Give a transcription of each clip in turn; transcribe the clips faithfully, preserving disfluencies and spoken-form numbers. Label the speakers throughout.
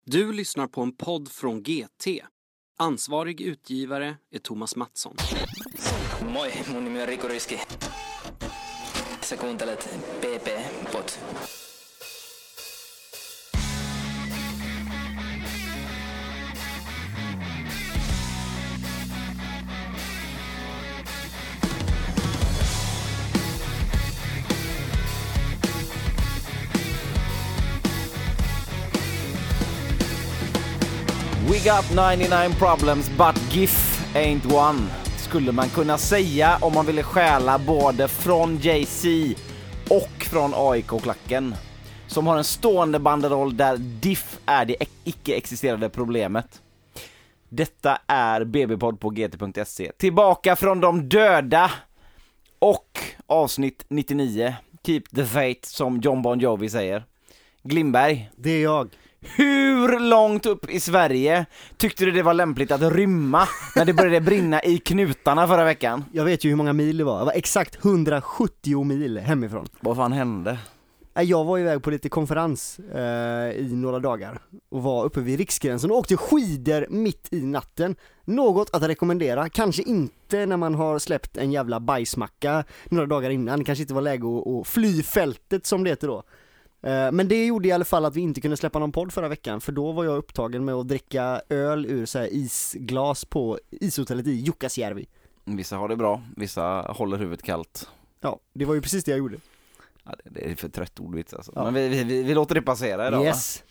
Speaker 1: Du lyssnar på en podd från G T. Ansvarig utgivare är Thomas Mattsson.
Speaker 2: Moi, mun nimi on Riku Riski. Sä kuuntelet P P-pod.
Speaker 3: We got ninety-nine problems but GIF ain't one, skulle man kunna säga om man ville stjäla både från Jay-Z och från A I K-klacken, som har en stående banderoll där diff är det icke-existerande problemet. Detta är B B-podd på G T punkt se. Tillbaka från de döda och avsnitt nittionio. Keep the faith, som John Bon Jovi säger. Glimberg.
Speaker 4: Det är jag.
Speaker 3: Hur långt upp i Sverige tyckte du det var lämpligt att rymma när det började brinna i knutarna förra veckan?
Speaker 4: Jag vet ju hur många mil det var. Det var exakt hundrasjuttio mil hemifrån.
Speaker 3: Vad fan hände?
Speaker 4: Jag var iväg på lite konferens eh, i några dagar och var uppe vid Riksgränsen och åkte skidor mitt i natten. Något att rekommendera, kanske inte när man har släppt en jävla bajsmacka några dagar innan. Det kanske inte var läge att, att fly fältet, som det heter då. Men det gjorde i alla fall att vi inte kunde släppa någon podd förra veckan, för då var jag upptagen med att dricka öl ur så här isglas på ishotellet i Jukkasjärvi.
Speaker 3: Vissa har det bra, vissa håller huvudet kallt.
Speaker 4: Ja, det var ju precis det jag gjorde.
Speaker 3: Ja, det är för trött ordvits alltså.
Speaker 4: Ja.
Speaker 3: Men vi, vi, vi, vi låter det passera idag.
Speaker 4: Yes.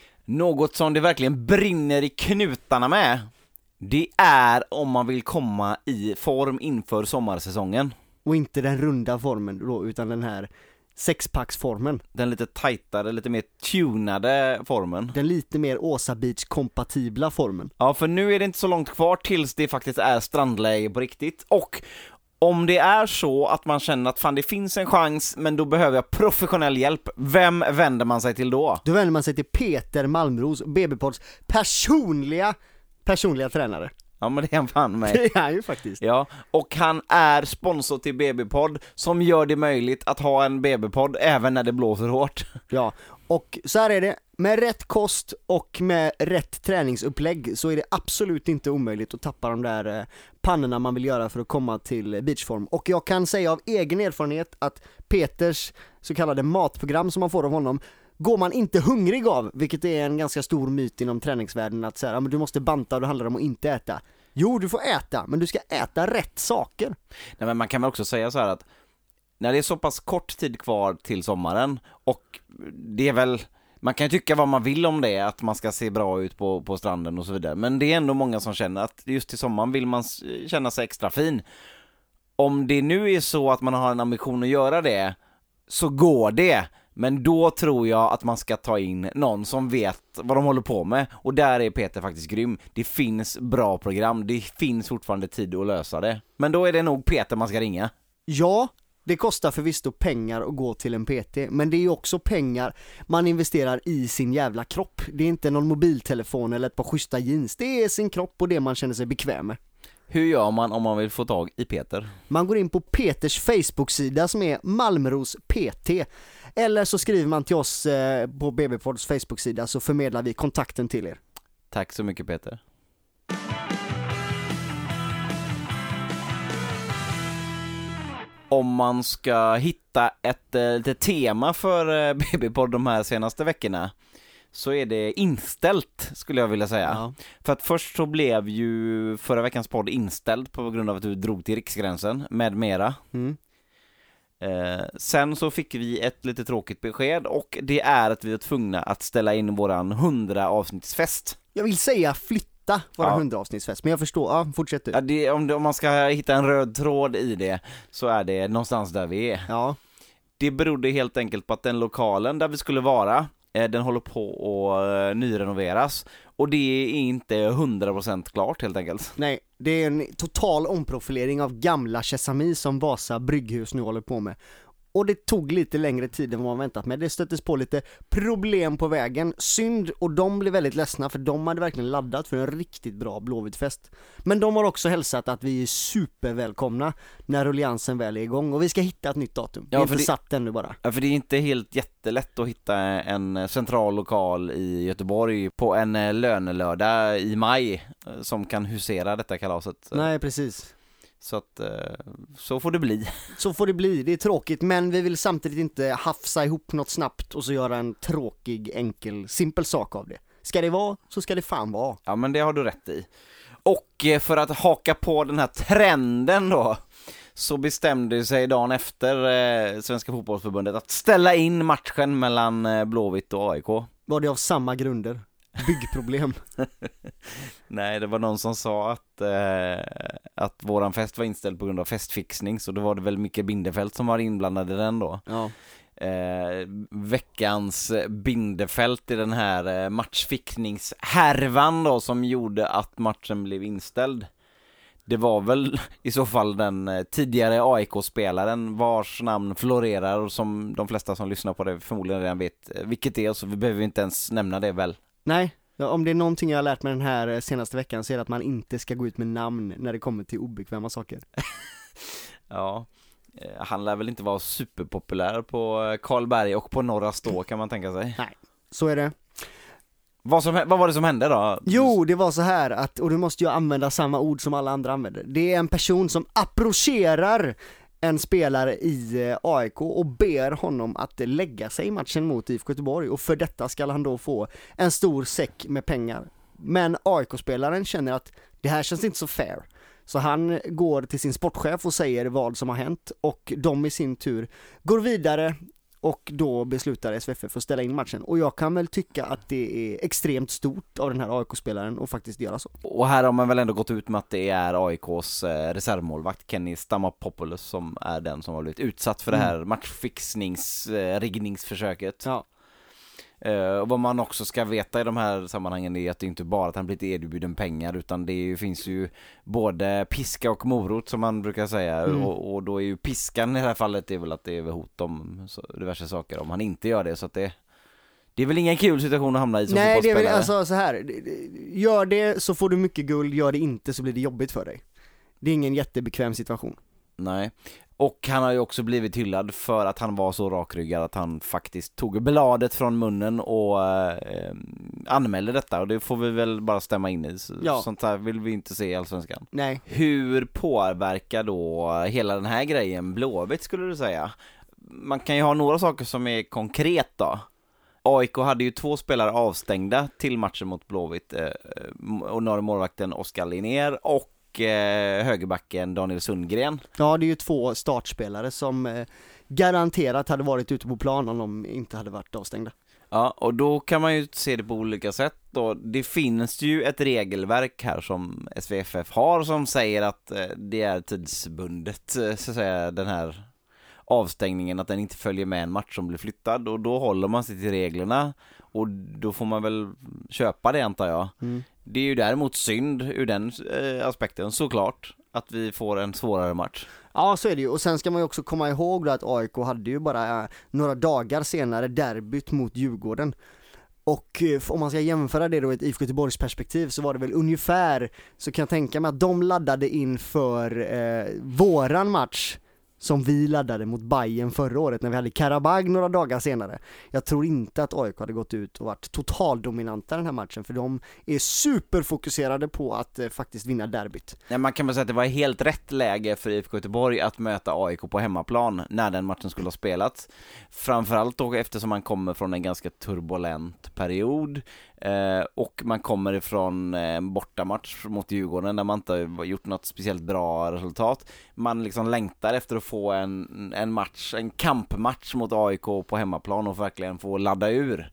Speaker 3: Något som det verkligen brinner i knutarna med, det är om man vill komma i form inför sommarsäsongen.
Speaker 4: Och inte den runda formen då, utan den här sexpacksformen.
Speaker 3: Den lite tajtare, lite mer tunade formen.
Speaker 4: Den lite mer Åsa Beach-kompatibla formen.
Speaker 3: Ja, för nu är det inte så långt kvar tills det faktiskt är strandläge på riktigt. Och om det är så att man känner att fan, det finns en chans, men då behöver jag professionell hjälp, vem vänder man sig till då?
Speaker 4: Då vänder man sig till Peter Malmros, B B-pods personliga, personliga tränare.
Speaker 3: Ja, men det är han fan med.
Speaker 4: Det är han ju faktiskt.
Speaker 3: Ja, och han är sponsor till B B-podd, som gör det möjligt att ha en B B-podd även när det blåser hårt.
Speaker 4: Ja, och så här är det. Med rätt kost och med rätt träningsupplägg så är det absolut inte omöjligt att tappa de där pannorna man vill göra för att komma till beachform. Och jag kan säga av egen erfarenhet att Peters så kallade matprogram som man får av honom går man inte hungrig av, vilket är en ganska stor myt inom träningsvärlden, att så här, ja, men du måste banta och det handlar om att inte äta. Jo, du får äta, men du ska äta rätt saker.
Speaker 3: Nej, men man kan väl också säga så här att när det är så pass kort tid kvar till sommaren, och det är väl, man kan ju tycka vad man vill om det, att man ska se bra ut på, på stranden och så vidare, men det är ändå många som känner att just till sommaren vill man känna sig extra fin. Om det nu är så att man har en ambition att göra det, så går det. Men då tror jag att man ska ta in någon som vet vad de håller på med. Och där är Peter faktiskt grym. Det finns bra program. Det finns fortfarande tid att lösa det. Men då är det nog Peter man ska ringa.
Speaker 4: Ja, det kostar förvisso pengar att gå till en P T. Men det är ju också pengar man investerar i sin jävla kropp. Det är inte någon mobiltelefon eller ett par schyssta jeans. Det är sin kropp och det man känner sig bekväm med.
Speaker 3: Hur gör man om man vill få tag i Peter?
Speaker 4: Man går in på Peters Facebook-sida som är Malmros P T. Eller så skriver man till oss eh, på B B-pods Facebook-sida, så förmedlar vi kontakten till er.
Speaker 3: Tack så mycket, Peter. Om man ska hitta ett eh, tema för eh, B B-podd de här senaste veckorna, så är det inställt, skulle jag vilja säga.
Speaker 4: Ja.
Speaker 3: För att först så blev ju förra veckans podd inställd på grund av att du drog till Riksgränsen med mera.
Speaker 4: Mm.
Speaker 3: Eh, sen så fick vi ett lite tråkigt besked, och det är att vi är tvungna att ställa in våran hundra avsnittsfest.
Speaker 4: Jag vill säga flytta våra
Speaker 3: Ja.
Speaker 4: hundra avsnittsfest, men jag förstår, ja, fortsätt du.
Speaker 3: Ja, det, om, det, om man ska hitta en röd tråd i det, så är det någonstans där vi är.
Speaker 4: Ja.
Speaker 3: Det berodde helt enkelt på att den lokalen där vi skulle vara, eh, den håller på att eh, nyrenoveras, och det är inte hundra procent klart helt enkelt.
Speaker 4: Nej, det är en total omprofilering av gamla Chesami som Vasa Brygghus nu håller på med. och det tog lite längre tid än vad man väntat med. Det stöttes på lite problem på vägen, synd, och de blev väldigt ledsna för de hade verkligen laddat för en riktigt bra Blåvitt-fest. Men de har också hälsat att vi är supervälkomna när rulliansen väl är igång och vi ska hitta ett nytt datum. Ja, det är inte det, satt ännu bara.
Speaker 3: Ja, för det är inte helt jättelätt att hitta en central lokal i Göteborg på en lönelördag i maj som kan husera detta kalaset.
Speaker 4: Nej, precis.
Speaker 3: Så att, så får det bli.
Speaker 4: Så får det bli, det är tråkigt, men vi vill samtidigt inte hafsa ihop något snabbt och så göra en tråkig, enkel, simpel sak av det. Ska det vara, så ska det fan vara.
Speaker 3: Ja, men det har du rätt i. Och för att haka på den här trenden då, så bestämde sig dagen efter eh, Svenska fotbollsförbundet att ställa in matchen mellan eh, Blåvitt och A I K.
Speaker 4: Var det av samma grunder? Byggproblem?
Speaker 3: Nej, det var någon som sa att eh, att våran fest var inställd på grund av festfixning, så då var det väl Micke Bindefeld som var inblandad i den då.
Speaker 4: Ja.
Speaker 3: Eh, veckans Bindefeld i den här eh, matchfixningshärvan då som gjorde att matchen blev inställd. Det var väl i så fall den eh, tidigare A I K-spelaren vars namn florerar och som de flesta som lyssnar på det förmodligen redan vet eh, vilket det är, så vi behöver inte ens nämna det väl.
Speaker 4: Nej, ja, om det är någonting jag har lärt mig den här senaste veckan så är det att man inte ska gå ut med namn när det kommer till obekväma saker.
Speaker 3: Ja, han lär väl inte vara superpopulär på Karlberg och på Norra Stå, kan man tänka sig.
Speaker 4: Nej, så är det.
Speaker 3: Vad, som, vad var det som hände då?
Speaker 4: Jo, det var så här att, och du måste ju använda samma ord som alla andra använder. Det är en person som approcherar en spelare i A I K och ber honom att lägga sig i matchen mot I F K Göteborg, och för detta ska han då få en stor säck med pengar. Men A I K-spelaren känner att det här känns inte så fair. Så han går till sin sportchef och säger vad som har hänt, och de i sin tur går vidare och då beslutar S V F F att ställa in matchen. Och jag kan väl tycka att det är extremt stort av den här A I K-spelaren att faktiskt göra så.
Speaker 3: Och här har man väl ändå gått ut med att det är A I K:s reservmålvakt Kenny Stammapopoulos som är den som har blivit utsatt för mm. det här matchfixnings-riggningsförsöket.
Speaker 4: Ja.
Speaker 3: Uh, och vad man också ska veta i de här sammanhangen är att det inte bara att han blivit erbjuden pengar, utan det är, finns ju både piska och morot som man brukar säga. Mm. och, och då är ju piskan i det här fallet är väl att det är hot om så, diverse saker om han inte gör det, så att det det är väl ingen kul situation att hamna i som
Speaker 4: Nej,
Speaker 3: fotbollsspelare.
Speaker 4: Nej, det är väl alltså så här, gör det så får du mycket guld, gör det inte så blir det jobbigt för dig. Det är ingen jättebekväm situation.
Speaker 3: Nej. Och han har ju också blivit hyllad för att han var så rakryggad att han faktiskt tog bladet från munnen och eh, anmälde detta. Och det får vi väl bara stämma in i.
Speaker 4: Ja.
Speaker 3: Sånt här vill vi inte se i Allsvenskan.
Speaker 4: Nej.
Speaker 3: Hur påverkar då hela den här grejen Blåvitt, skulle du säga? Man kan ju ha några saker som är konkret då. A I K hade ju två spelare avstängda till matchen mot Blåvitt. Eh, och norra målvakten Oskar Linnér och högerbacken Daniel Sundgren.
Speaker 4: Ja, det är ju två startspelare som eh, garanterat hade varit ute på plan om de inte hade varit avstängda.
Speaker 3: Ja, och då kan man ju se det på olika sätt då. Det finns ju ett regelverk här som S V F F har som säger att eh, det är tidsbundet, så att säga, den här avstängningen, att den inte följer med en match som blir flyttad, och då håller man sig till reglerna och då får man väl köpa det, antar jag. Mm. Det är ju däremot synd ur den eh, aspekten såklart att vi får en svårare match.
Speaker 4: Ja, så är det ju. Och sen ska man ju också komma ihåg då att A I K hade ju bara eh, några dagar senare derbyt mot Djurgården. Och eh, om man ska jämföra det då i ett I F K Göteborgs perspektiv så var det väl ungefär, så kan jag tänka mig att de laddade in för eh, våran match som vi laddade mot Bayern förra året när vi hade Karabag några dagar senare. Jag tror inte att A I K hade gått ut och varit totaldominanta den här matchen, för de är superfokuserade på att eh, faktiskt vinna derbyt.
Speaker 3: Ja, man kan väl säga att det var helt rätt läge för I F K Göteborg att möta A I K på hemmaplan när den matchen skulle ha spelats. Framförallt då eftersom man kommer från en ganska turbulent period eh, och man kommer ifrån en eh, bortamatch mot Djurgården där man inte har gjort något speciellt bra resultat. Man liksom längtar efter att få en, en match, en kampmatch mot A I K på hemmaplan och verkligen få ladda ur.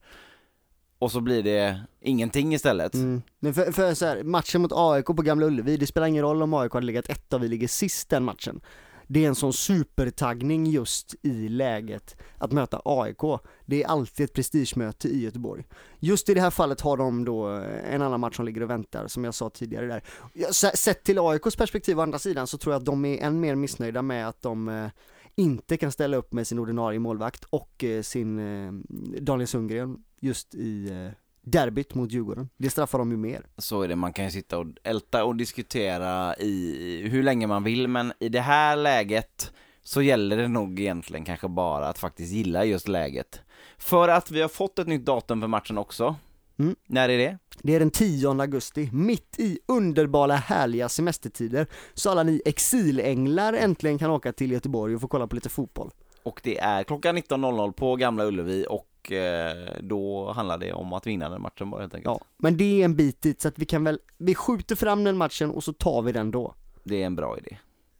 Speaker 3: Och så blir det ingenting istället.
Speaker 4: Mm. Men för, för så här, matchen mot A I K på Gamla Ullevi, det spelar ingen roll om A I K hade legat ett och vi ligger sist den matchen. Det är en sån supertaggning just i läget att möta A I K. Det är alltid ett prestigemöte i Göteborg. Just i det här fallet har de då en annan match som ligger och väntar, som jag sa tidigare där. Sett till A I Ks perspektiv å andra sidan så tror jag att de är än mer missnöjda med att de inte kan ställa upp med sin ordinarie målvakt och eh, sin eh, Daniel Sundgren just i eh, derbyt mot Djurgården. Det straffar de ju mer.
Speaker 3: Så är det, man kan ju sitta och älta och diskutera i hur länge man vill, men i det här läget så gäller det nog egentligen kanske bara att faktiskt gilla just läget. För att vi har fått ett nytt datum för matchen också.
Speaker 4: Mm.
Speaker 3: När är det?
Speaker 4: Det är den tionde augusti, mitt i underbara härliga semestertider, så alla ni exilänglar äntligen kan åka till Göteborg och få kolla på lite fotboll.
Speaker 3: Och det är klockan nitton noll noll på Gamla Ullevi, och eh, då handlar det om att vinna den matchen bara helt enkelt.
Speaker 4: Ja, men det är en bit dit, så att vi kan väl, vi skjuter fram den matchen och så tar vi den då.
Speaker 3: Det är en bra idé.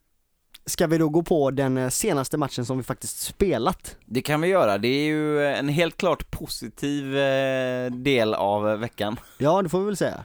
Speaker 4: Ska vi då gå på den senaste matchen som vi faktiskt spelat?
Speaker 3: Det kan vi göra, det är ju en helt klart positiv eh, del av veckan.
Speaker 4: Ja, det får vi väl säga.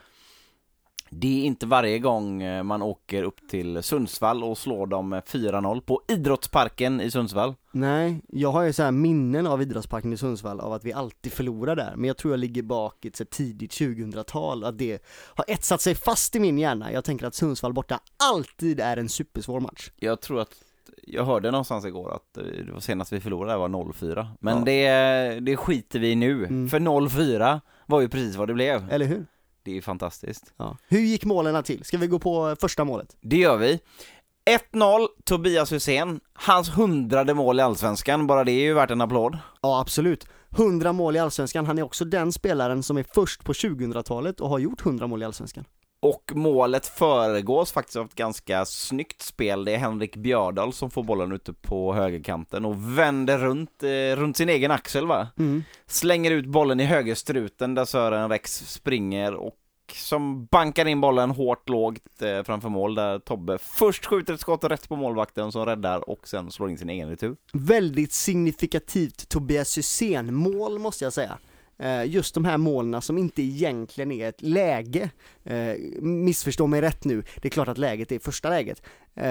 Speaker 3: Det är inte varje gång man åker upp till Sundsvall och slår dem med fyra noll på Idrottsparken i Sundsvall.
Speaker 4: Nej, jag har ju så här minnen av Idrottsparken i Sundsvall av att vi alltid förlorar där. Men jag tror jag ligger bak i ett så tidigt tjugohundratal, att det har etsat sig fast i min hjärna. Jag tänker att Sundsvall borta alltid är en supersvår match.
Speaker 3: Jag tror att jag hörde någonstans igår att det var senast vi förlorade var noll fyra. Men
Speaker 4: Ja.
Speaker 3: det, det skiter vi i nu.
Speaker 4: Mm.
Speaker 3: För noll fyra var ju precis vad det blev.
Speaker 4: Eller hur?
Speaker 3: Det är fantastiskt.
Speaker 4: Ja. Hur gick målen till? Ska vi gå på första målet?
Speaker 3: Det gör vi. ett noll, Tobias Hysén. Hans hundrade mål i Allsvenskan. Bara det är ju värt en applåd.
Speaker 4: Ja, absolut. hundra mål i Allsvenskan. Han är också den spelaren som är först på tjugohundratalet och har gjort hundra mål i Allsvenskan.
Speaker 3: Och målet föregås faktiskt av ett ganska snyggt spel. Det är Henrik Björdal som får bollen ute på högerkanten och vänder runt, eh, runt sin egen axel, va?
Speaker 4: Mm.
Speaker 3: Slänger ut bollen i högerstruten där Sören Rex springer och som bankar in bollen hårt lågt eh, framför mål, där Tobbe först skjuter ett skott rätt på målvakten som räddar och sen slår in sin egen retur.
Speaker 4: Väldigt signifikativt Tobias Hysén mål, måste jag säga. Just de här målna som inte egentligen är ett läge. Missförstå mig rätt nu, det är klart att läget är första läget.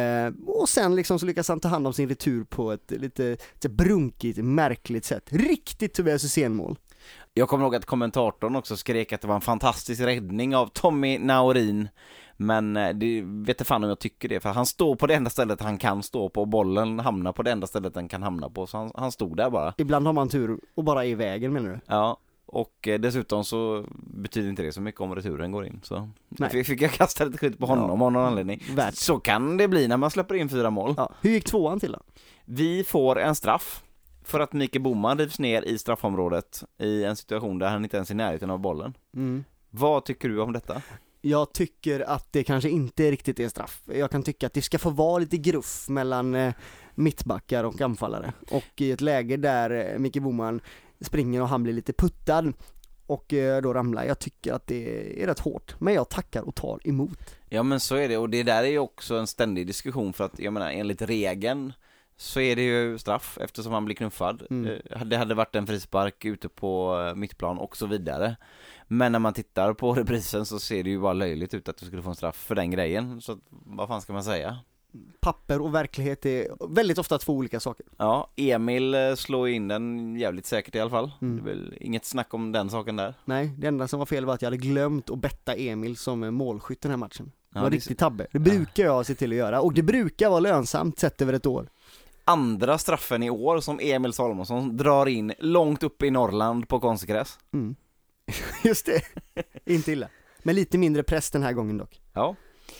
Speaker 4: Och sen liksom så lyckas han ta hand om sin retur på ett lite, lite brunkigt, märkligt sätt. Riktigt Tobias Hysén-mål.
Speaker 3: Jag kommer ihåg att kommentatorn också skrek att det var en fantastisk räddning av Tommy Naurin. Men det vet inte fan om jag tycker det, för han står på det enda stället han kan stå på och bollen hamnar på det enda stället den kan hamna på, så han, han stod där bara.
Speaker 4: Ibland har man tur och bara är i vägen, menar du?
Speaker 3: Ja, och dessutom så betyder inte det så mycket om returen går in, så
Speaker 4: Nej.
Speaker 3: fick jag kasta lite skit på honom
Speaker 4: Ja.
Speaker 3: av någon anledning.
Speaker 4: Värt.
Speaker 3: Så kan det bli när man släpper in fyra mål.
Speaker 4: Ja. Hur gick tvåan till då?
Speaker 3: Vi får en straff för att Mikael Boman rivs ner i straffområdet i en situation där han inte ens är i närheten av bollen.
Speaker 4: Mm.
Speaker 3: Vad tycker du om detta?
Speaker 4: Jag tycker att det kanske inte riktigt är straff. Jag kan tycka att det ska få vara lite gruff mellan eh, mittbackar och anfallare. Och i ett läge där eh, Micke Boman springer och han blir lite puttad och eh, då ramlar, jag tycker att det är rätt hårt. Men jag tackar och tar emot.
Speaker 3: Ja, men så är det, och det där är ju också en ständig diskussion, för att jag menar, enligt regeln så är det ju straff eftersom han blir knuffad.
Speaker 4: Mm.
Speaker 3: Det hade varit en frispark ute på mittplan och så vidare. Men när man tittar på reprisen så ser det ju bara löjligt ut att du skulle få en straff för den grejen. Så vad fan ska man säga?
Speaker 4: Papper och verklighet är väldigt ofta två olika saker.
Speaker 3: Ja, Emil slår in den jävligt säkert i alla fall.
Speaker 4: Mm.
Speaker 3: Det är väl inget snack om den saken där.
Speaker 4: Nej, det enda som var fel var att jag hade glömt att betta Emil som målskytt den här matchen. Det
Speaker 3: Ja,
Speaker 4: var
Speaker 3: det-
Speaker 4: riktigt tabbe. Det brukar jag se till att göra. Och det brukar vara lönsamt sett över ett år.
Speaker 3: Andra straffen i år som Emil Salomonsson drar in långt upp i Norrland på konstgräs.
Speaker 4: Mm. Just det. Inte illa. Men lite mindre press den här gången dock.
Speaker 3: Ja.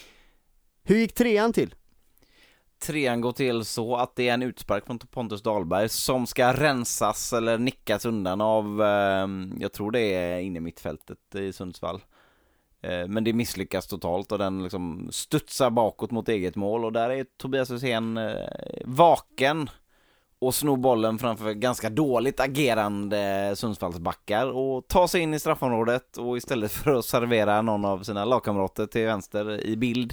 Speaker 4: Hur gick trean till?
Speaker 3: Trean går till så att det är en utspark från Pontus Dahlberg som ska rensas eller nickas undan av, eh, jag tror det är inne i mittfältet i Sundsvall. Eh, men det misslyckas totalt och den liksom studsar bakåt mot eget mål, och där är Tobias Hysén eh, vaken och snor bollen framför ganska dåligt agerande Sundsvallsbackar och tar sig in i straffområdet, och istället för att servera någon av sina lagkamrater till vänster i bild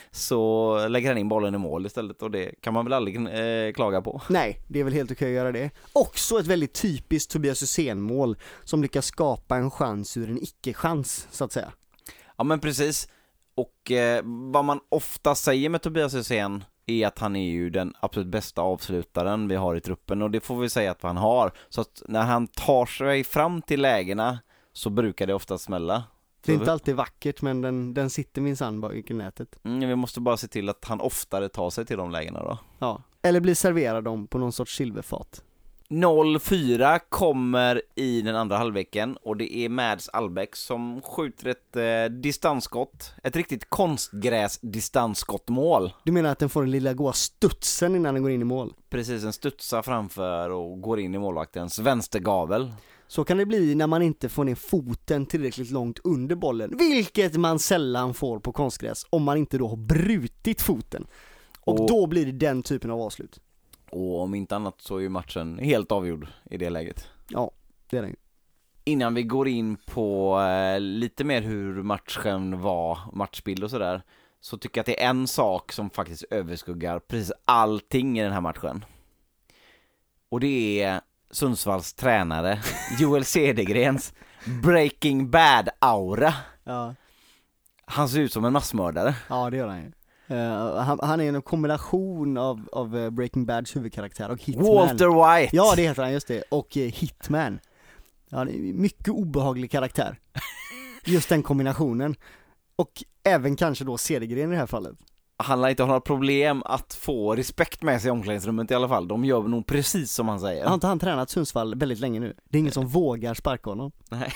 Speaker 3: så lägger han in bollen i mål istället, och det kan man väl aldrig eh, klaga på.
Speaker 4: Nej, det är väl helt okej att göra det. Också ett väldigt typiskt Tobias Hysén-mål som lyckas skapa en chans ur en icke-chans, så att säga.
Speaker 3: Ja, men precis. Och eh, vad man ofta säger med Tobias Hysén är att han är ju den absolut bästa avslutaren vi har i truppen, och det får vi säga att han har. Så att när han tar sig fram till lägena så brukar det ofta smälla.
Speaker 4: Det är inte alltid vackert, men den, den sitter minsann bak i nätet.
Speaker 3: Mm, vi måste bara se till att han oftare tar sig till de lägena då.
Speaker 4: Ja. Eller blir serverade dem på någon sorts silverfat.
Speaker 3: noll fyra kommer i den andra halvleken och det är Mads Albeck som skjuter ett eh, distansskott. Ett riktigt konstgräs-distansskottmål.
Speaker 4: Du menar att den får den lilla goa studsen innan den går in i mål?
Speaker 3: Precis, en studsar framför och går in i målvaktens vänstergavel.
Speaker 4: Så kan det bli när man inte får ner foten tillräckligt långt under bollen. Vilket man sällan får på konstgräs om man inte då har brutit foten. Och, och då blir det den typen av avslut.
Speaker 3: Och om inte annat så är ju matchen helt avgjord i det läget.
Speaker 4: Ja, det är den ju.
Speaker 3: Innan vi går in på eh, lite mer hur matchen var, matchbild och sådär, så tycker jag att det är en sak som faktiskt överskuggar precis allting i den här matchen. Och det är Sundsvalls tränare Joel Cedergrens Breaking Bad-aura.
Speaker 4: Ja.
Speaker 3: Han ser ut som en massmördare.
Speaker 4: Ja, det gör han ju. Uh, han, han är en kombination av, av uh, Breaking Bads huvudkaraktär och Hitman.
Speaker 3: Walter White!
Speaker 4: Ja, det heter han, just det. Och uh, Hitman. Ja, det är mycket obehaglig karaktär. Just den kombinationen. Och även kanske då Cedergren i det här fallet.
Speaker 3: Han lär inte ha några problem att få respekt med sig i omklädningsrummet i alla fall. De gör nog precis som han säger.
Speaker 4: Har inte han tränat Sundsvall väldigt länge nu? Det är ingen som vågar sparka honom.
Speaker 3: Nej.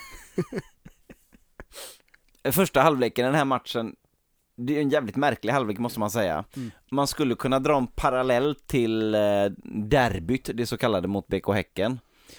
Speaker 3: Första halvleken i den här matchen, det är en jävligt märklig halvlek måste man säga. Mm. Man skulle kunna dra en parallell till eh, derbyt, det så kallade, mot B K Häcken.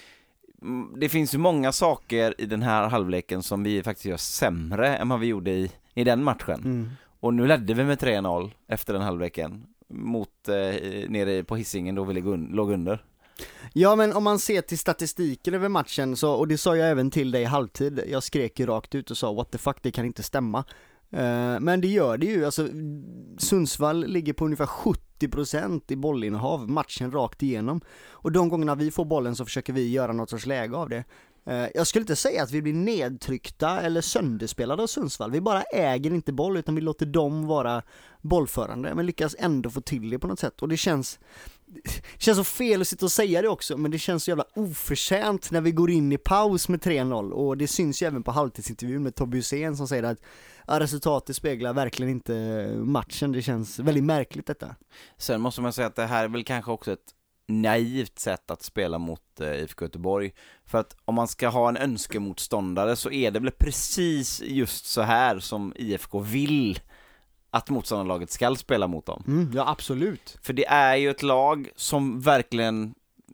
Speaker 3: Det finns ju många saker i den här halvleken som vi faktiskt gör sämre än vad vi gjorde i, i den matchen. Mm. Och nu ledde vi med tre noll efter den halvleken mot eh, nere på Hisingen då vi låg under.
Speaker 4: Ja, men om man ser till statistiken över matchen så, och det sa jag även till dig i halvtid, jag skrek ju rakt ut och sa what the fuck, det kan inte stämma. Uh, men det gör det ju, alltså Sundsvall ligger på ungefär sjuttio procent i bollinnehav matchen rakt igenom. Och de gångerna vi får bollen så försöker vi göra något sorts läge av det. Uh, jag skulle inte säga att vi blir nedtryckta eller sönderspelade av Sundsvall. Vi bara äger inte boll utan vi låter dem vara bollförande, men lyckas ändå få till det på något sätt. Och det känns det känns så fel att sitta och säga det också, men det känns så jävla oförtjänt när vi går in i paus med tre noll. Och det syns ju även på halvtidsintervjun med Tobbe Hussein som säger att ja, resultatet speglar verkligen inte matchen. Det känns väldigt märkligt detta.
Speaker 3: Sen måste man säga att det här är väl kanske också ett naivt sätt att spela mot eh, I F K Göteborg. För att om man ska ha en önskemotståndare så är det väl precis just så här som I F K vill att motståndarlaget ska spela mot dem.
Speaker 4: Mm, ja, absolut.
Speaker 3: För det är ju ett lag som verkligen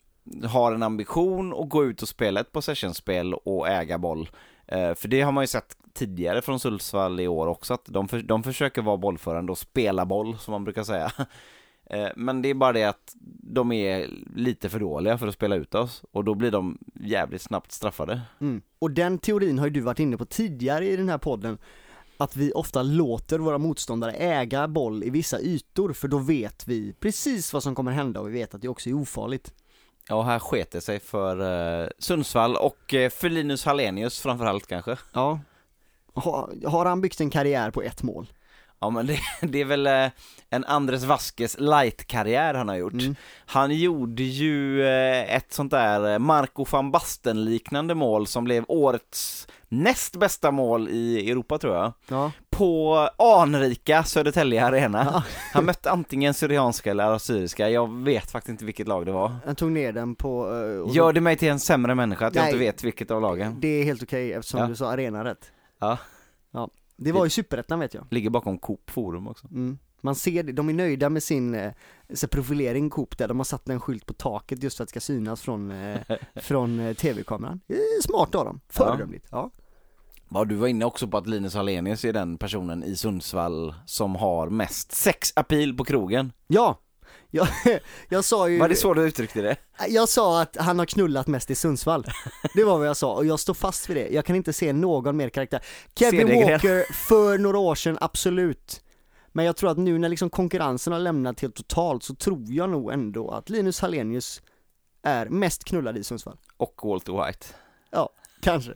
Speaker 3: har en ambition att gå ut och spela ett possessionspel och äga boll. Eh, för det har man ju sett tidigare från Sundsvall i år också, att de, för, de försöker vara bollförande och spela boll som man brukar säga. Eh, men det är bara det att de är lite för dåliga för att spela ut oss och då blir de jävligt snabbt straffade.
Speaker 4: Mm. Och den teorin har ju du varit inne på tidigare i den här podden, att vi ofta låter våra motståndare äga boll i vissa ytor, för då vet vi precis vad som kommer hända och vi vet att det också är ofarligt.
Speaker 3: Ja, här sket det sig för uh, Sundsvall och uh, för Linus Hallenius framförallt kanske.
Speaker 4: Ja. Har, har han byggt en karriär på ett mål?
Speaker 3: Ja, men det, det är väl uh, en Andres Vasquez light-karriär han har gjort. Mm. Han gjorde ju uh, ett sånt där Marco van Basten-liknande mål som blev årets näst bästa mål i Europa, tror jag. Ja. På anrika Södertälje Arena. Ja. Han mötte antingen syrianska eller assyriska. Jag vet faktiskt inte vilket lag det var.
Speaker 4: Han tog ner den på... Uh, och...
Speaker 3: Gör det mig till en sämre människa att Nej, jag inte vet vilket av lagen?
Speaker 4: Det är helt okej eftersom ja. du sa arena rätt.
Speaker 3: Ja.
Speaker 4: Ja. Det var ju Superettan, vet jag.
Speaker 3: Ligger bakom Coop Forum också.
Speaker 4: Mm. Man ser det, de är nöjda med sin eh, profilering Coop där. De har satt en skylt på taket just för att det ska synas från, eh, från eh, tv-kameran. Det är smart av dem. Föredömligt. Ja.
Speaker 3: Ja, du var inne också på att Linus Hallenius är den personen i Sundsvall som har mest sex-appeal på krogen.
Speaker 4: Ja, jag, jag sa ju...
Speaker 3: Var det så du uttryckte det?
Speaker 4: Jag sa att han har knullat mest i Sundsvall. Det var vad jag sa och jag står fast vid det. Jag kan inte se någon mer karaktär. Kevin Walker för några år sedan, absolut. Men jag tror att nu när liksom konkurrensen har lämnat helt totalt så tror jag nog ändå att Linus Hallenius är mest knullad i Sundsvall.
Speaker 3: Och Walter White.
Speaker 4: Ja, kanske.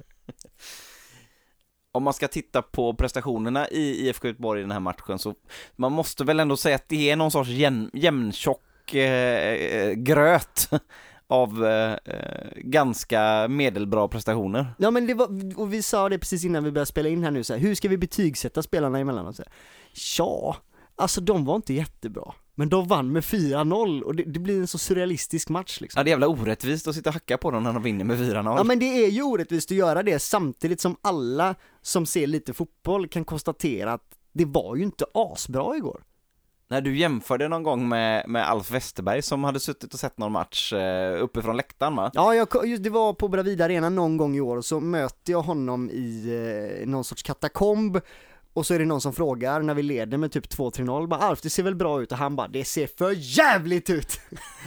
Speaker 3: Om man ska titta på prestationerna i I F K Göteborg i den här matchen så man måste väl ändå säga att det är någon sorts jämn, jämntjock eh, gröt av eh, ganska medelbra prestationer.
Speaker 4: Ja, men det var, och vi sa det precis innan vi började spela in här nu så här, hur ska vi betygsätta spelarna emellan och så här. Ja, Alltså de var inte jättebra. Men de vann med fyra noll och det, det blir en så surrealistisk match liksom.
Speaker 3: Ja, det är jävla orättvist att sitta och hacka på dem när de vinner med fyra noll.
Speaker 4: Ja, men det är ju orättvist att göra det samtidigt som alla som ser lite fotboll kan konstatera att det var ju inte asbra igår.
Speaker 3: När du jämförde någon gång med, med Alf Westerberg som hade suttit och sett någon match eh, uppifrån läktaren, va?
Speaker 4: Ja, jag, just, det var på Bravida Arena någon gång i år och så möter jag honom i eh, någon sorts katakomb. Och så är det någon som frågar när vi leder med typ två tre noll, bara Alf, det ser väl bra ut? Och han bara, det ser för jävligt ut!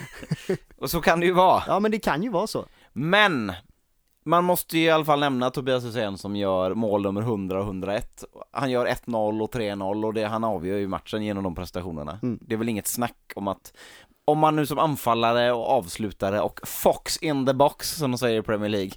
Speaker 3: Och så kan det ju vara.
Speaker 4: Ja, men det kan ju vara så.
Speaker 3: Men man måste ju i alla fall nämna Tobias Hysén som gör mål nummer hundra och hundraett. Han gör ett noll och tre noll och det, han avgör ju matchen genom de prestationerna. Mm. Det är väl inget snack om att om man nu som anfallare och avslutare och Fox in the box som de säger i Premier League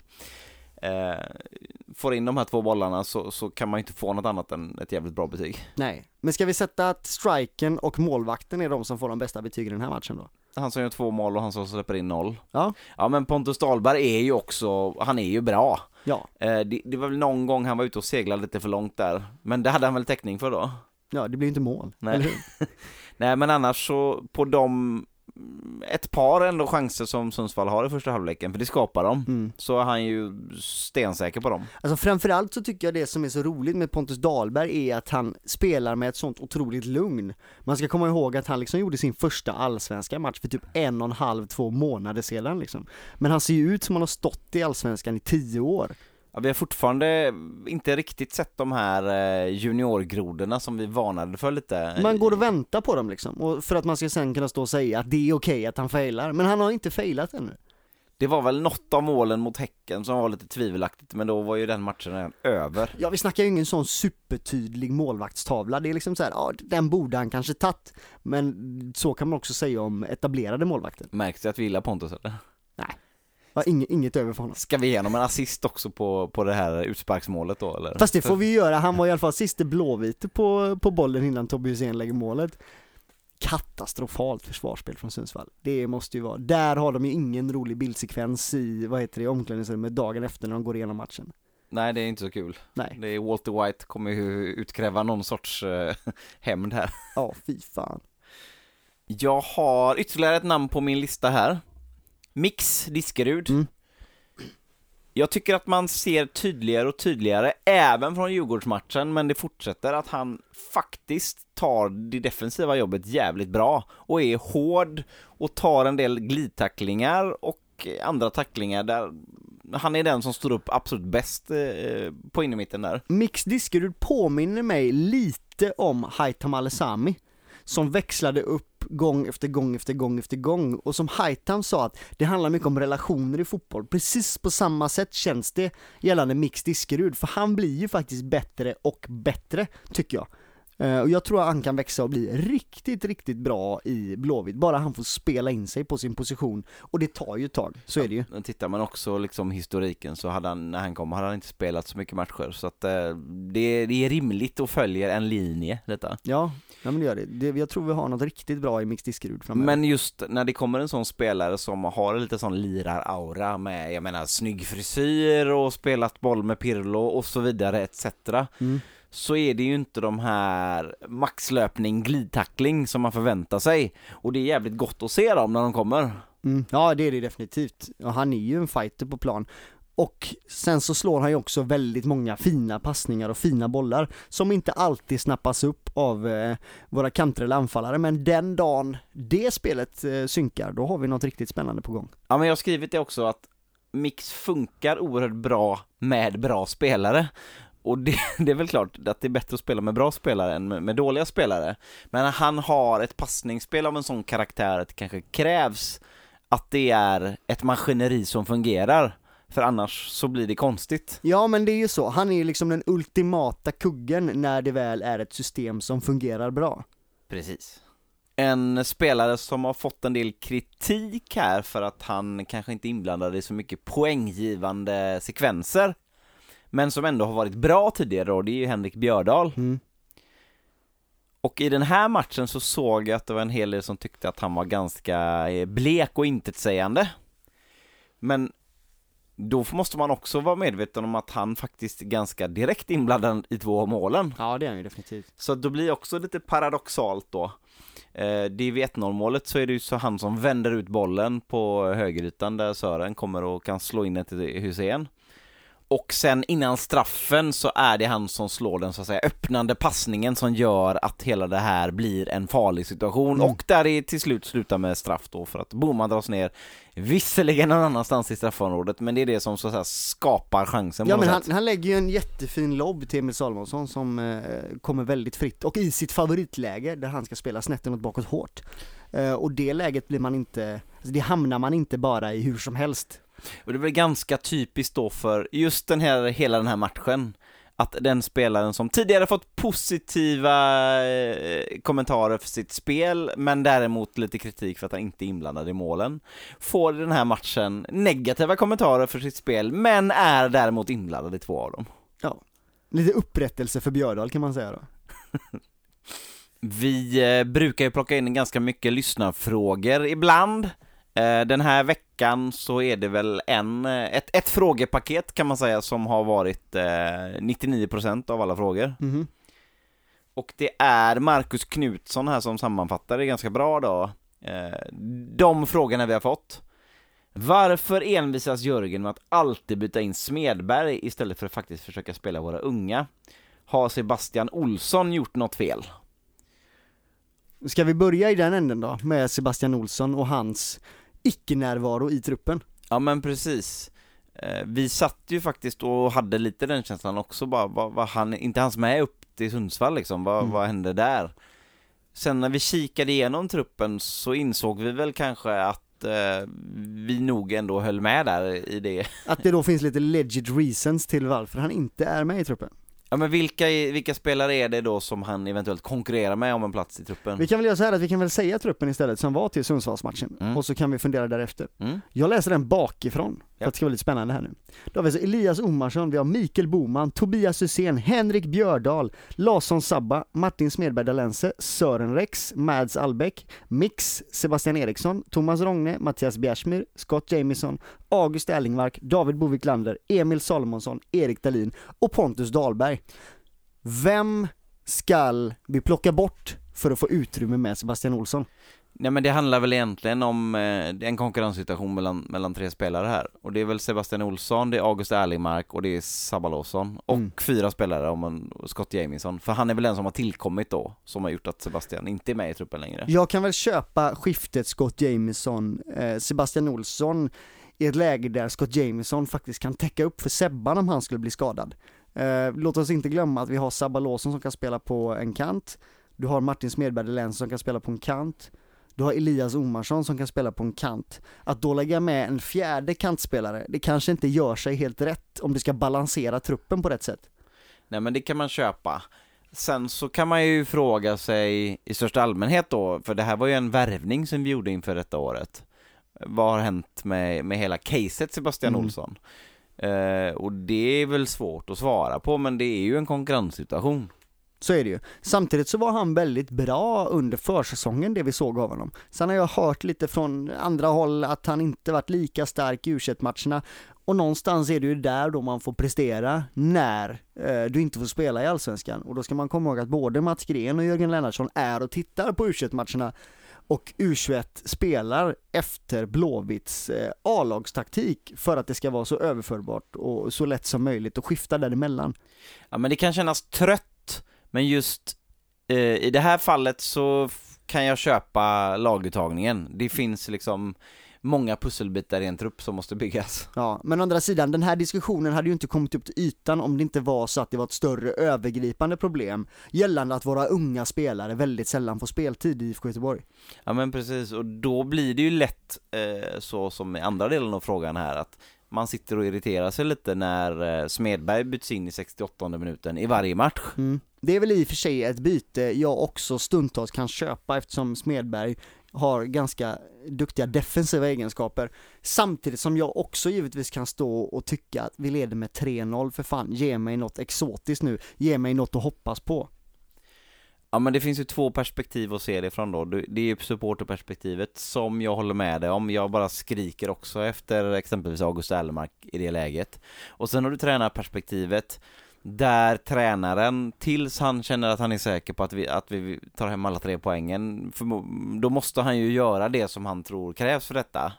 Speaker 3: eh, får in de här två bollarna så, så kan man inte få något annat än ett jävligt bra betyg.
Speaker 4: Nej, men ska vi sätta att striken och målvakten är de som får de bästa betygen i den här matchen då?
Speaker 3: Han som gör två mål och han som släpper in noll.
Speaker 4: Ja.
Speaker 3: Ja, men Pontus Dahlberg är ju också, han är ju bra.
Speaker 4: Ja.
Speaker 3: Eh, det, det var väl någon gång han var ute och seglade lite för långt där. Men det hade han väl täckning för då?
Speaker 4: Ja, det blir inte mål.
Speaker 3: Nej.
Speaker 4: Eller hur?
Speaker 3: Nej, men annars så på de ett par ändå chanser som Sundsvall har i första halvleken, för det skapar de, mm. så är han ju stensäker på dem.
Speaker 4: Alltså framförallt så tycker jag det som är så roligt med Pontus Dahlberg är att han spelar med ett sånt otroligt lugn. Man ska komma ihåg att han liksom gjorde sin första allsvenska match för typ en och en halv, två månader sedan liksom. Men han ser ju ut som han har stått i allsvenskan i tio år.
Speaker 3: Ja, vi har fortfarande inte riktigt sett de här juniorgrodorna som vi varnade för lite.
Speaker 4: Man går och väntar på dem liksom, och för att man ska sen kunna stå och säga att det är okej att han failar. Men han har inte failat ännu.
Speaker 3: Det var väl något av målen mot Häcken som var lite tvivelaktigt, men då var ju den matchen redan över.
Speaker 4: Ja, vi snackar ju ingen sån supertydlig målvaktstavla. Det är liksom så här, ja, den borde han kanske tatt. Men så kan man också säga om etablerade målvakter.
Speaker 3: Märks det att vi gillar Pontus eller?
Speaker 4: Nej. Ja, inget, inget över för honom.
Speaker 3: Ska vi igenom en assist också på, på det här utsparksmålet då eller?
Speaker 4: Fast det får vi göra, han var i alla fall sista blåvite på, på bollen innan Tobbe Hysén lägger målet. Katastrofalt försvarsspel från Sundsvall. Det måste ju vara, där har de ju ingen rolig bildsekvens i, vad heter det, omklädningsrummet dagen efter när de går igenom matchen.
Speaker 3: Nej, det är inte så kul.
Speaker 4: Nej.
Speaker 3: Det är Walter White kommer ju utkräva någon sorts uh, hämnd här.
Speaker 4: Ja, fy fan.
Speaker 3: Jag har ytterligare ett namn på min lista här. Mix Diskerud. Mm. Jag tycker att man ser tydligare och tydligare även från Djurgårdsmatchen, men det fortsätter att han faktiskt tar det defensiva jobbet jävligt bra och är hård och tar en del glidtacklingar och andra tacklingar där han är den som står upp absolut bäst eh, på innermitten där.
Speaker 4: Mix Diskerud påminner mig lite om Haitham Alesami som växlade upp gång efter gång efter gång efter gång, och som Haitham sa att det handlar mycket om relationer i fotboll. Precis på samma sätt känns det gällande Mix Diskerud, för han blir ju faktiskt bättre och bättre tycker jag. Uh, och jag tror att han kan växa och bli riktigt, riktigt bra i Blåvitt. Bara han får spela in sig på sin position. Och det tar ju ett tag, så är det ju.
Speaker 3: Ja, tittar man också liksom historiken så hade han, när han kom hade han inte spelat så mycket matcher. Så att uh, det, det är rimligt och följer en linje detta.
Speaker 4: Ja, ja men det gör det. det. Jag tror vi har något riktigt bra i Mix Diskerud framöver.
Speaker 3: Men just när det kommer en sån spelare som har lite sån lirar-aura med, jag menar, snygg frisyr och spelat boll med Pirlo och så vidare et cetera. Mm. Så är det ju inte de här maxlöpning, glidtackling som man förväntar sig. Och det är jävligt gott att se dem när de kommer.
Speaker 4: Mm. Ja, det är det definitivt. Och han är ju en fighter på plan. Och sen så slår han ju också väldigt många fina passningar och fina bollar som inte alltid snappas upp av eh, våra kanter eller anfallare. Men den dagen det spelet eh, synkar, då har vi något riktigt spännande på gång.
Speaker 3: Ja, men jag har skrivit det också att Mix funkar oerhört bra med bra spelare. Och det, det är väl klart att det är bättre att spela med bra spelare än med, med dåliga spelare. Men han har ett passningsspel av en sån karaktär att det kanske krävs att det är ett maskineri som fungerar. För annars så blir det konstigt.
Speaker 4: Ja, men det är ju så. Han är ju liksom den ultimata kuggen när det väl är ett system som fungerar bra.
Speaker 3: Precis. En spelare som har fått en del kritik här för att han kanske inte är inblandad i så mycket poänggivande sekvenser. Men som ändå har varit bra tidigare då, det är ju Henrik Björdal. Mm. Och i den här matchen så såg jag att det var en hel del som tyckte att han var ganska blek och intetsägande. Men då måste man också vara medveten om att han faktiskt är ganska direkt inblandad i två av målen.
Speaker 4: Ja, det är han ju definitivt.
Speaker 3: Så det blir också lite paradoxalt då. Eh, det är vid ett noll målet så är det ju så han som vänder ut bollen på högerytan där Sören kommer och kan slå in det till Hussein. Och sen innan straffen så är det han som slår den så att säga öppnande passningen som gör att hela det här blir en farlig situation. Mm. Och där det till slut slutar med straff då för att Boman dras ner visserligen någon annanstans i straffområdet, men det är det som så att säga skapar chansen.
Speaker 4: Ja,
Speaker 3: på
Speaker 4: men
Speaker 3: något
Speaker 4: han,
Speaker 3: sätt.
Speaker 4: han lägger ju en jättefin lobb till Emil Salomonsson som eh, kommer väldigt fritt och i sitt favoritläge där han ska spela snett och bakåt hårt. Eh, och det läget blir man inte, alltså det hamnar man inte bara i hur som helst.
Speaker 3: Och det är väl ganska typiskt då för just den här, hela den här matchen, att den spelaren som tidigare fått positiva eh, kommentarer för sitt spel, men däremot lite kritik för att han inte är inblandad i målen, får den här matchen negativa kommentarer för sitt spel, men är däremot inblandad i två av dem.
Speaker 4: Ja, lite upprättelse för Björdal kan man säga då.
Speaker 3: Vi eh, brukar ju plocka in ganska mycket lyssnarfrågor ibland. Den här veckan så är det väl en, ett, ett frågepaket kan man säga som har varit eh, nittionio procent av alla frågor.
Speaker 4: Mm-hmm.
Speaker 3: Och det är Marcus Knutsson här som sammanfattar det ganska bra då. Eh, de frågorna vi har fått. Varför envisas Jörgen med att alltid byta in Smedberg istället för att faktiskt försöka spela våra unga? Har Sebastian Olsson gjort något fel?
Speaker 4: Ska vi börja i den änden då med Sebastian Olsson och hans icke-närvaro i truppen?
Speaker 3: Ja, men precis. Eh, vi satt ju faktiskt och hade lite den känslan också, bara vad, vad han, inte hans med upp till Sundsvall liksom, vad, mm. vad hände där? Sen när vi kikade igenom truppen så insåg vi väl kanske att eh, vi nog ändå höll med där i det.
Speaker 4: Att det då finns lite legit reasons till varför han inte är med i truppen.
Speaker 3: Ja, men vilka, vilka spelare är det då som han eventuellt konkurrerar med om en plats i truppen?
Speaker 4: Vi kan väl göra så här att vi kan väl säga truppen istället som var till Sundsvallsmatchen mm. och så kan vi fundera därefter. Mm. Jag läser den bakifrån för
Speaker 3: ja.
Speaker 4: att det ska vara lite spännande här nu. Då har vi så Elias Omarsson, vi har Mikael Boman, Tobias Hussein, Henrik Björdal, Larsson Sabba, Martin Smedberg Dalense, Sören Rex, Mads Albeck, Mix, Sebastian Eriksson, Thomas Rogne, Mattias Bjärsmyr, Scott Jamison, August Erlingmark, David Boviklander, Emil Salomonsson, Erik Dahlin och Pontus Dahlberg. Vem skall vi plocka bort för att få utrymme med Sebastian Olsson?
Speaker 3: Nej, men det handlar väl egentligen om eh, en konkurrenssituation mellan, mellan tre spelare här. Och det är väl Sebastian Olsson, det är August Erlingmark och det är Sabba Larsson. Och mm. fyra spelare om en Scott Jamison. För han är väl den som har tillkommit då, som har gjort att Sebastian inte är med i truppen längre. Jag
Speaker 4: kan väl köpa skiftet Scott Jamison, eh, Sebastian Olsson i ett läge där Scott Jamison faktiskt kan täcka upp för Sebban om han skulle bli skadad. Eh, låt oss inte glömma att vi har Sabba Larsson som kan spela på en kant. Du har Martin Smedberg Dalense som kan spela på en kant. Du har Elias Omarsson som kan spela på en kant. Att då lägga med en fjärde kantspelare, det kanske inte gör sig helt rätt om du ska balansera truppen på rätt sätt.
Speaker 3: Nej, men det kan man köpa. Sen så kan man ju fråga sig i största allmänhet då, för det här var ju en värvning som vi gjorde inför detta året. Vad har hänt med, med hela caset Sebastian mm. Olsson? Uh, och det är väl svårt att svara på, men det är ju en konkurrenssituation.
Speaker 4: Så är det ju. Samtidigt så var han väldigt bra under försäsongen, det vi såg av honom. Sen har jag hört lite från andra håll att han inte varit lika stark i U tjugoett-matcherna. Och någonstans är det ju där då man får prestera när eh, du inte får spela i Allsvenskan. Och då ska man komma ihåg att både Mats Gren och Jörgen Lennartsson är och tittar på U tjugoett-matcherna. Och U tjugoett spelar efter Blåvitts eh, A-lagstaktik för att det ska vara så överförbart och så lätt som möjligt och skifta däremellan.
Speaker 3: Ja, men det kan kännas trött, men just eh, i det här fallet så f- kan jag köpa laguttagningen. Det finns liksom många pusselbitar i en trupp som måste byggas.
Speaker 4: Ja, men å andra sidan, den här diskussionen hade ju inte kommit upp till ytan om det inte var så att det var ett större övergripande problem gällande att våra unga spelare väldigt sällan får speltid i I F K Göteborg.
Speaker 3: Ja, men precis, och då blir det ju lätt eh, så som i andra delen av frågan här, att man sitter och irriterar sig lite när eh, Smedberg byts in i sextioåttonde minuten i varje match.
Speaker 4: Mm. Det är väl i och för sig ett byte jag också stundtals kan köpa eftersom Smedberg har ganska duktiga defensiva egenskaper. Samtidigt som jag också givetvis kan stå och tycka att vi leder med tre noll, för fan, ge mig något exotiskt nu. Ge mig något att hoppas på.
Speaker 3: Ja, men det finns ju två perspektiv att se det från då. Det är ju supporterperspektivet som jag håller med dig om. Jag bara skriker också efter exempelvis August Erlmark i det läget. Och sen har du tränarperspektivet där tränaren, tills han känner att han är säker på att vi, att vi tar hem alla tre poängen, för då måste han ju göra det som han tror krävs för detta.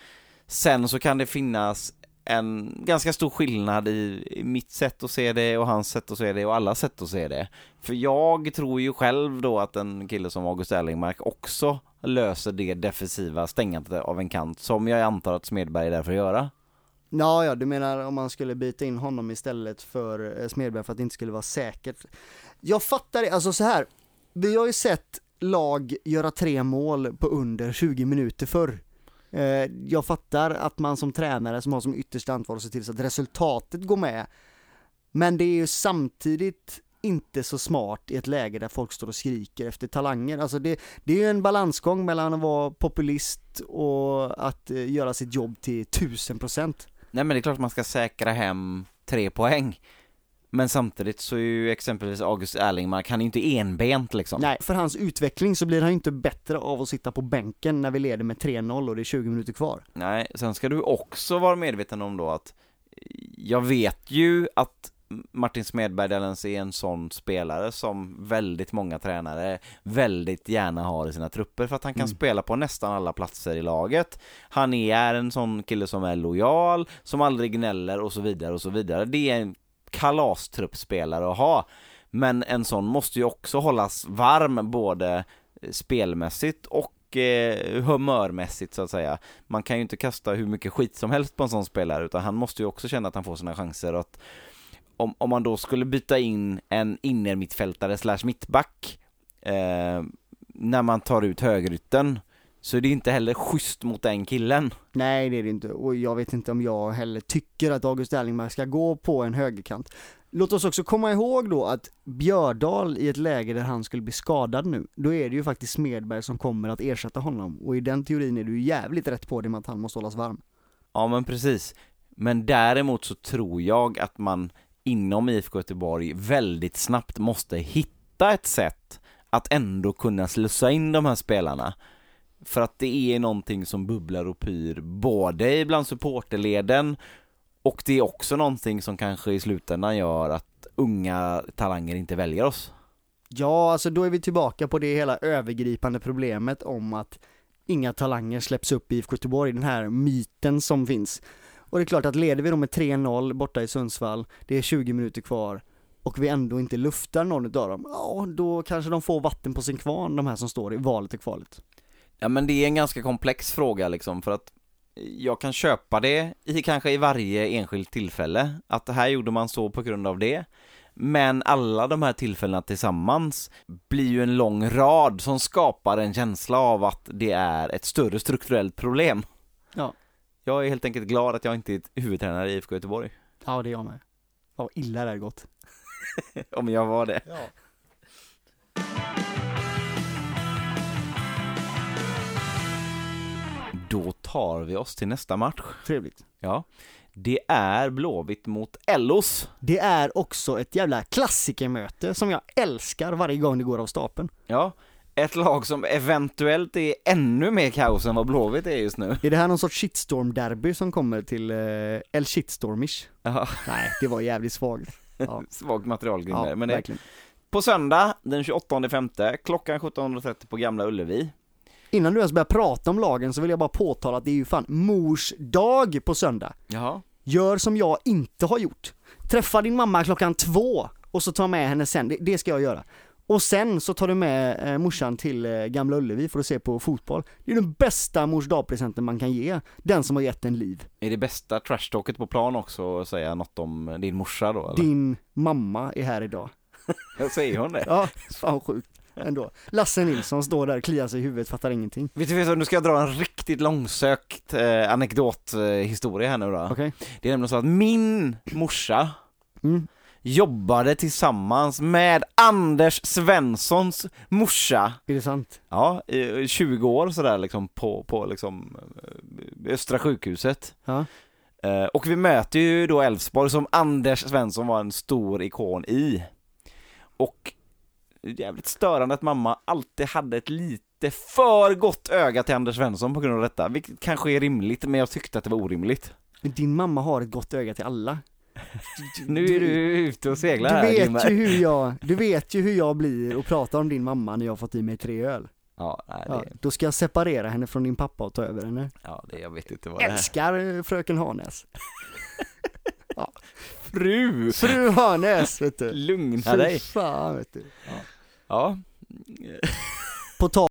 Speaker 3: Sen så kan det finnas en ganska stor skillnad i, i mitt sätt att se det och hans sätt att se det och alla sätt att se det. För jag tror ju själv då att en kille som August Erlingmark också löser det defensiva stängandet av en kant som jag antar att Smedberg är där för att göra.
Speaker 4: Ja, ja, du menar om man skulle byta in honom istället för Smedberg för att det inte skulle vara säkert. Jag fattar det, alltså så här. Vi har ju sett lag göra tre mål på under tjugo minuter förr. Jag fattar att man som tränare som har som yttersta ansvar att se till så att resultatet går med. Men det är ju samtidigt inte så smart i ett läge där folk står och skriker efter talanger. Alltså det, det är ju en balansgång mellan att vara populist och att göra sitt jobb till tusen procent.
Speaker 3: Nej, men det är klart att man ska säkra hem tre poäng. Men samtidigt så är ju exempelvis August Erlingmark, han är ju inte enbent liksom.
Speaker 4: Nej, för hans utveckling så blir han ju inte bättre av att sitta på bänken när vi leder med tre noll och det är tjugo minuter kvar.
Speaker 3: Nej, sen ska du också vara medveten om då att jag vet ju att Martin Smedberg är en sån spelare som väldigt många tränare väldigt gärna har i sina trupper för att han kan mm. spela på nästan alla platser i laget. Han är en sån kille som är lojal, som aldrig gnäller och så vidare och så vidare. Det är en kalastruppspelare att ha, men en sån måste ju också hållas varm både spelmässigt och eh, humörmässigt så att säga. Man kan ju inte kasta hur mycket skit som helst på en sån spelare, utan han måste ju också känna att han får sina chanser. Och att om, om man då skulle byta in en innermittfältare slash mittback eh, när man tar ut högerytten, så är det inte heller schysst mot den killen.
Speaker 4: Nej, det är det inte. Och jag vet inte om jag heller tycker att August Erlingmark ska gå på en högerkant. Låt oss också komma ihåg då att Björdal i ett läge där han skulle bli skadad nu, då är det ju faktiskt Smedberg som kommer att ersätta honom. Och i den teorin är du jävligt rätt på det med att han måste hållas varm.
Speaker 3: Ja, men precis. Men däremot så tror jag att man inom I F K Göteborg väldigt snabbt måste hitta ett sätt att ändå kunna slussa in de här spelarna. För att det är någonting som bubblar och pyr både ibland supporterleden, och det är också någonting som kanske i slutändan gör att unga talanger inte väljer oss.
Speaker 4: Ja, alltså då är vi tillbaka på det hela övergripande problemet om att inga talanger släpps upp i I F K Göteborg, den här myten som finns. Och det är klart att leder vi då med tre noll borta i Sundsvall, det är tjugo minuter kvar och vi ändå inte luftar någon av dem, ja då kanske de får vatten på sin kvarn, de här som står i valet och kvalet.
Speaker 3: Ja, men det är en ganska komplex fråga liksom, för att jag kan köpa det i kanske i varje enskilt tillfälle att det här gjorde man så på grund av det, men alla de här tillfällena tillsammans blir ju en lång rad som skapar en känsla av att det är ett större strukturellt problem.
Speaker 4: Ja.
Speaker 3: Jag är helt enkelt glad att jag inte är huvudtränare i I F K Göteborg.
Speaker 4: Ja, det är jag med. Vad illa det är gott.
Speaker 3: Om jag var det.
Speaker 4: Ja.
Speaker 3: Då tar vi oss till nästa match.
Speaker 4: Trevligt.
Speaker 3: Ja. Det är Blåvitt mot Ellos.
Speaker 4: Det är också ett jävla klassikermöte som jag älskar varje gång det går av stapeln.
Speaker 3: Ja, ett lag som eventuellt är ännu mer kaos än vad Blåvitt är just nu.
Speaker 4: Är det här någon sorts shitstorm-derby som kommer till eh, El Shitstormish?
Speaker 3: Ja.
Speaker 4: Nej, det var jävligt svagt. Ja.
Speaker 3: Svagt material,
Speaker 4: ja,
Speaker 3: men det,
Speaker 4: verkligen.
Speaker 3: På söndag den tjugoåttonde femte klockan sjutton trettio på Gamla Ullevi.
Speaker 4: Innan du ens börjar prata om lagen så vill jag bara påtala att det är ju fan mors dag på söndag.
Speaker 3: Jaha.
Speaker 4: Gör som jag inte har gjort. Träffa din mamma klockan två och så ta med henne sen. Det, det ska jag göra. Och sen så tar du med eh, morsan till eh, Gamla Ullevi för att se på fotboll. Det är den bästa mors dagpresenten man kan ge. Den som har gett en liv.
Speaker 3: Är det bästa trashtalket på plan också att säga något om din morsa då? Eller?
Speaker 4: Din mamma är här idag.
Speaker 3: Jag säger hon det?
Speaker 4: Ja, fan sjukt. Ändå. Lasse Nilsson står där, kliar sig i huvudet, fattar ingenting.
Speaker 3: Vet du, vet du, nu ska jag dra en riktigt långsökt eh, anekdothistoria eh, här nu då.
Speaker 4: Okay.
Speaker 3: Det är nämligen så att min morsa
Speaker 4: mm.
Speaker 3: jobbade tillsammans med Anders Svenssons morsa.
Speaker 4: Är det sant?
Speaker 3: Ja, i tjugo år sådär liksom på, på liksom Östra sjukhuset.
Speaker 4: Ja.
Speaker 3: Eh, och vi möter ju då Elfsborg som Anders Svensson var en stor ikon i. Och jävligt störande att mamma alltid hade ett lite för gott öga till Anders Svensson på grund av detta. Vilket kanske är rimligt, men jag tyckte att det var orimligt.
Speaker 4: Men din mamma har ett gott öga till alla.
Speaker 3: Nu är du ute och seglar
Speaker 4: du
Speaker 3: här,
Speaker 4: vet
Speaker 3: Glimmer.
Speaker 4: ju hur jag, Du vet ju hur jag blir och pratar om din mamma när jag har fått i mig tre öl.
Speaker 3: Ja, nej, det,
Speaker 4: Ja, då ska jag separera henne från din pappa och ta över henne.
Speaker 3: ja, det jag vet inte vad det är.
Speaker 4: Älskar fröken Harnäs. Ja.
Speaker 3: Fru!
Speaker 4: Fru Harnäs, vet du.
Speaker 3: Lugna
Speaker 4: Fy
Speaker 3: dig.
Speaker 4: fan, vet du.
Speaker 3: Ja.
Speaker 4: På tal